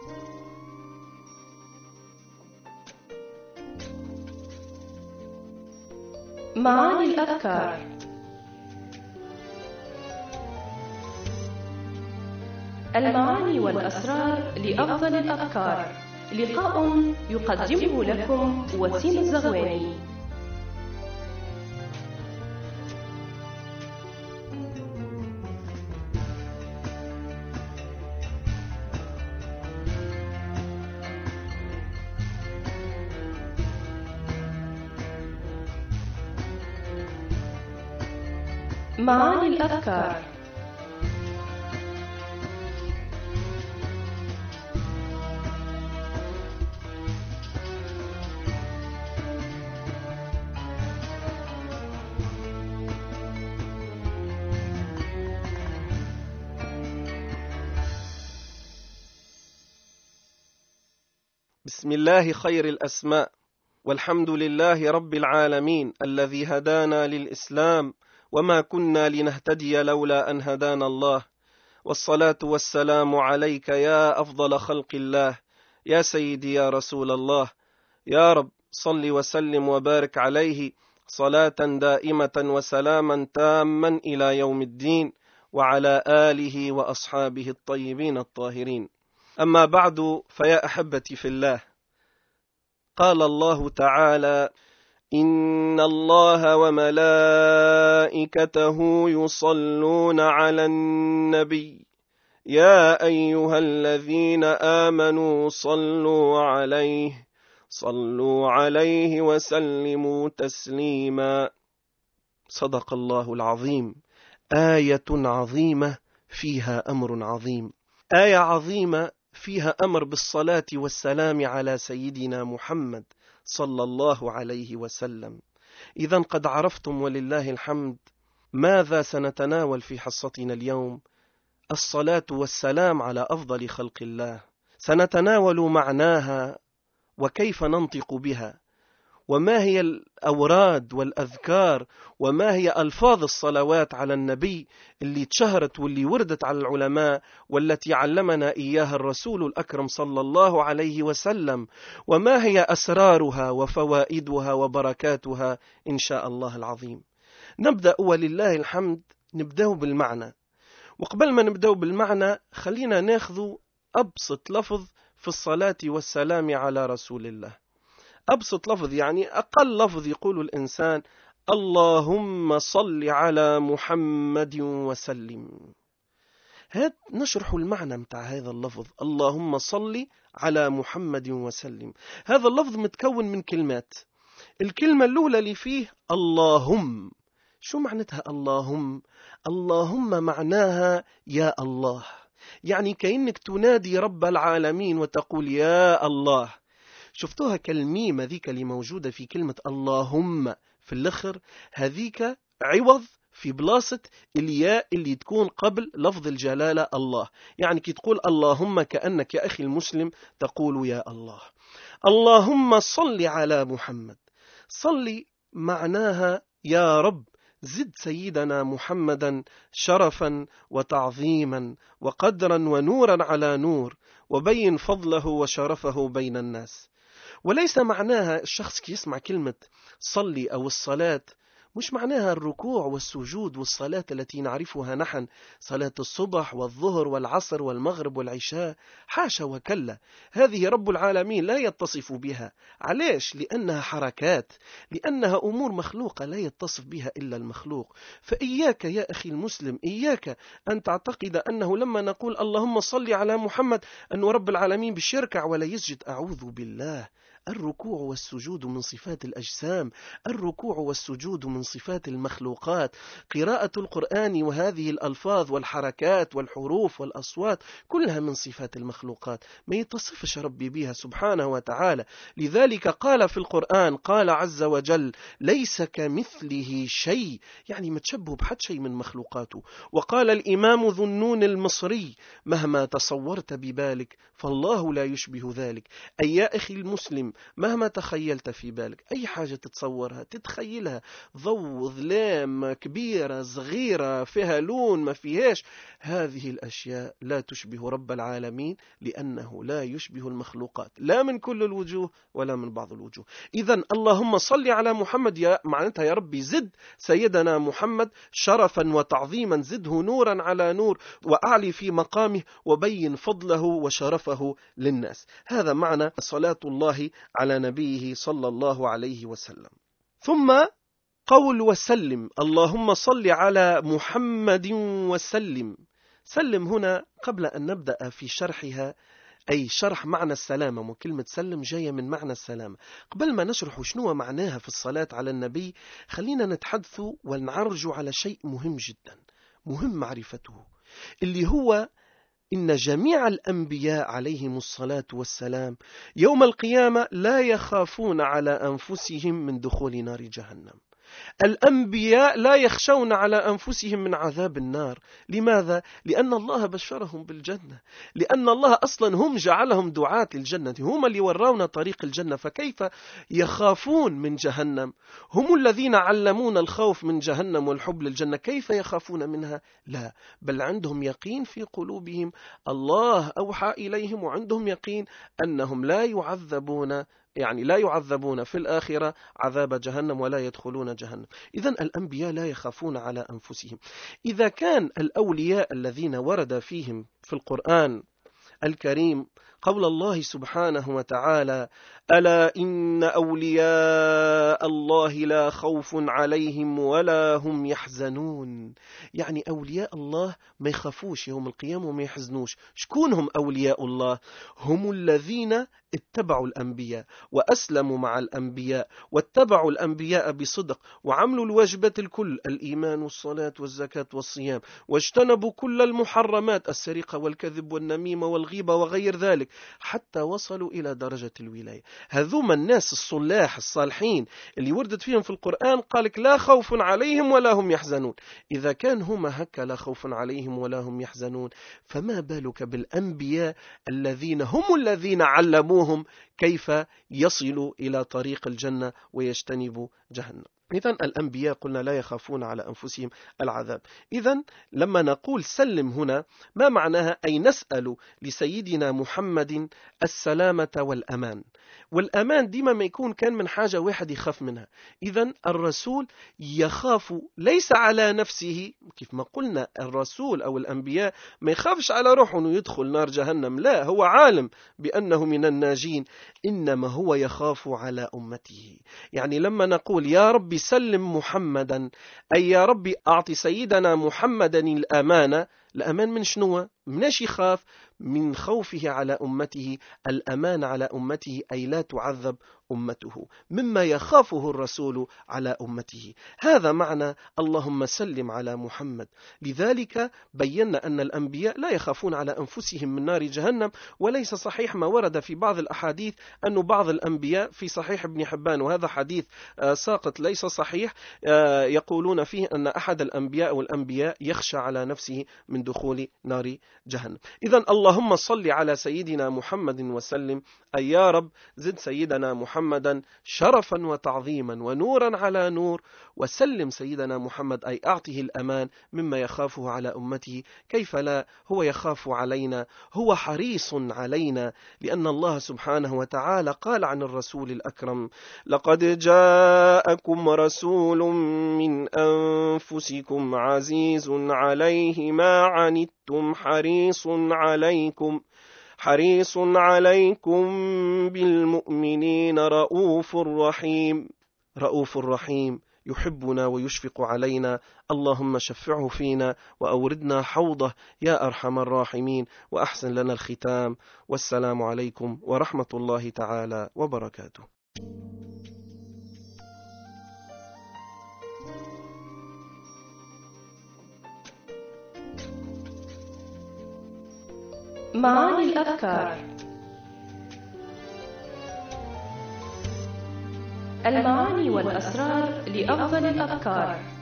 معاني الأذكار. المعاني والأسرار لأفضل الأذكار، لقاء يقدمه لكم وسيم الزغواني. معاني الأذكار. بسم الله خير الأسماء، والحمد لله رب العالمين الذي هدانا للإسلام وما كنا لنهتدي لولا أن هدانا الله، والصلاة والسلام عليك يا أفضل خلق الله، يا سيدي يا رسول الله. يا رب صل وسلم وبارك عليه صلاة دائمة وسلاما تاما إلى يوم الدين، وعلى آله وأصحابه الطيبين الطاهرين. أما بعد، فيا أحبتي في الله، قال الله تعالى: إن الله وملائكته يصلون على النبي يا أيها الذين آمنوا صلوا عليه وسلموا تسليما. صدق الله العظيم. آية عظيمة فيها أمر عظيم، آية عظيمة فيها أمر بالصلاة والسلام على سيدنا محمد صلى الله عليه وسلم. إذا قد عرفتم ولله الحمد ماذا سنتناول في حصتنا اليوم: الصلاة والسلام على أفضل خلق الله. سنتناول معناها وكيف ننطق بها، وما هي الأوراد والأذكار، وما هي ألفاظ الصلوات على النبي اللي تشهرت واللي وردت على العلماء والتي علمنا إياها الرسول الأكرم صلى الله عليه وسلم، وما هي أسرارها وفوائدها وبركاتها إن شاء الله العظيم. نبدأ ولله الحمد، نبدأ بالمعنى. وقبل ما نبدأ بالمعنى خلينا ناخذ أبسط لفظ في الصلاة والسلام على رسول الله. أبسط لفظ يعني أقل لفظ يقول الإنسان: اللهم صل على محمد وسلم. هات نشرح المعنى متاع هذا اللفظ: اللهم صل على محمد وسلم. هذا اللفظ متكون من كلمات. الكلمة الأولى اللي فيه اللهم. شو معناتها اللهم؟ اللهم معناها يا الله، يعني كأنك تنادي رب العالمين وتقول يا الله. شفتوها كالميم ذيك اللي موجودة في كلمة اللهم في الآخر، هذيك عوض في بلاصة الياء اللي تكون قبل لفظ الجلالة الله. يعني كي تقول اللهم كأنك يا أخي المسلم تقول يا الله. اللهم صل على محمد. صل معناها يا رب زد سيدنا محمدا شرفا وتعظيما وقدرا ونورا على نور، وبين فضله وشرفه بين الناس. وليس معناها الشخص كي يسمع كلمة صلي أو الصلاة مش معناها الركوع والسجود والصلاة التي نعرفها نحن، صلاة الصبح والظهر والعصر والمغرب والعشاء. حاشا وكلا، هذه رب العالمين لا يتصف بها. علاش؟ لأنها حركات، لأنها أمور مخلوقة لا يتصف بها إلا المخلوق. فإياك يا أخي المسلم، إياك أن تعتقد أنه لما نقول اللهم صل على محمد أن رب العالمين بشيركع ولا يسجد. أعوذ بالله. الركوع والسجود من صفات الأجسام، الركوع والسجود من صفات المخلوقات. قراءة القرآن وهذه الألفاظ والحركات والحروف والأصوات كلها من صفات المخلوقات، ما يتصفش ربي بها سبحانه وتعالى. لذلك قال في القرآن، قال عز وجل: ليس كمثله شيء، يعني ما تشبه بحد شيء من مخلوقاته. وقال الإمام ذو النون المصري: مهما تصورت ببالك فالله لا يشبه ذلك. أي يا أخي المسلم، مهما تخيلت في بالك أي حاجة تتصورها تتخيلها، ضوء، ظلام، كبيرة، صغيرة، فيها لون، ما فيهاش، هذه الأشياء لا تشبه رب العالمين، لأنه لا يشبه المخلوقات لا من كل الوجوه ولا من بعض الوجوه. إذن اللهم صل على محمد، معناتها يا ربي زد سيدنا محمد شرفا وتعظيما، زده نورا على نور، وأعلي في مقامه، وبين فضله وشرفه للناس. هذا معنى صلاة الله على نبيه صلى الله عليه وسلم. ثم قول وسلم، اللهم صل على محمد وسلم. سلم هنا قبل أن نبدأ في شرحها، أي شرح معنى السلامة، وكلمة سلم جاية من معنى السلامة. قبل ما نشرح شنو معناها في الصلاة على النبي، خلينا نتحدث ونعرج على شيء مهم جدا، مهم معرفته، اللي هو إن جميع الأنبياء عليهم الصلاة والسلام يوم القيامة لا يخافون على أنفسهم من دخول نار جهنم. الأنبياء لا يخشون على أنفسهم من عذاب النار. لماذا؟ لأن الله بشرهم بالجنة، لأن الله أصلا هم جعلهم دعاة للجنة، هم اللي ورونا طريق الجنة، فكيف يخافون من جهنم؟ هم الذين علمونا الخوف من جهنم والحب للجنة، كيف يخافون منها؟ لا، بل عندهم يقين في قلوبهم، الله أوحى إليهم، وعندهم يقين أنهم لا يعذبون، يعني لا يعذبون في الآخرة عذاب جهنم ولا يدخلون جهنم. إذن الأنبياء لا يخافون على أنفسهم. إذا كان الأولياء الذين ورد فيهم في القرآن الكريم قول الله سبحانه وتعالى: ألا إن أولياء الله لا خوف عليهم ولا هم يحزنون، يعني أولياء الله ما يخافوش يوم القيامة وما يحزنوش. شكون هم أولياء الله؟ هم الذين اتبعوا الأنبياء وأسلموا مع الأنبياء واتبعوا الأنبياء بصدق وعملوا الواجبات الكل، الإيمان والصلاة والزكاة والصيام، واجتنبوا كل المحرمات، السرقة والكذب والنميمة والغيبة وغير ذلك، حتى وصلوا إلى درجة الولاية. هذوما الناس الصلاح الصالحين اللي وردت فيهم في القرآن قالك لا خوف عليهم ولا هم يحزنون. إذا كان هما هكا لا خوف عليهم ولا هم يحزنون، فما بالك بالأنبياء الذين هم الذين علموهم كيف يصلوا إلى طريق الجنة ويجتنبوا جهنم. إذن الأنبياء قلنا لا يخافون على أنفسهم العذاب. إذن لما نقول سلم هنا ما معناها؟ أي نسأل لسيدنا محمد السلامة والأمان. والأمان ديما ما يكون كان من حاجة واحد يخاف منها. إذن الرسول يخاف ليس على نفسه، كيف ما قلنا الرسول أو الأنبياء ما يخافش على روحه أنه يدخل نار جهنم، لا، هو عالم بأنه من الناجين، إنما هو يخاف على أمته. يعني لما نقول يا ربي سلم محمدا، أي يا ربي أعطي سيدنا محمدا الأمانة. الأمان من شنو؟ مناش يخاف من خوفه على أمته، الأمان على أمته أي لا تعذب أمته، مما يخافه الرسول على أمته. هذا معنى اللهم سلم على محمد. لذلك بينا أن الأنبياء لا يخافون على أنفسهم من نار جهنم. وليس صحيح ما ورد في بعض الأحاديث أن بعض الأنبياء في صحيح ابن حبان، وهذا حديث ساقط ليس صحيح، يقولون فيه أن أحد الأنبياء والأنبياء يخشى على نفسه من دخول نار جهنم. إذن اللهم صل على سيدنا محمد وسلم، أي يا رب زد سيدنا محمدا شرفا وتعظيما ونورا على نور، وسلم سيدنا محمد أي أعطه الأمان مما يخافه على أمته. كيف لا، هو يخاف علينا، هو حريص علينا، لأن الله سبحانه وتعالى قال عن الرسول الأكرم: لقد جاءكم رسول من أنفسكم عزيز عليه ما عنتم حريص عليكم بالمؤمنين رؤوف رحيم يحبنا ويشفق علينا. اللهم شفعه فينا وأوردنا حوضه يا أرحم الراحمين، وأحسن لنا الختام. والسلام عليكم ورحمة الله تعالى وبركاته. معاني الأذكار. المعاني والأسرار لأفضل الأذكار.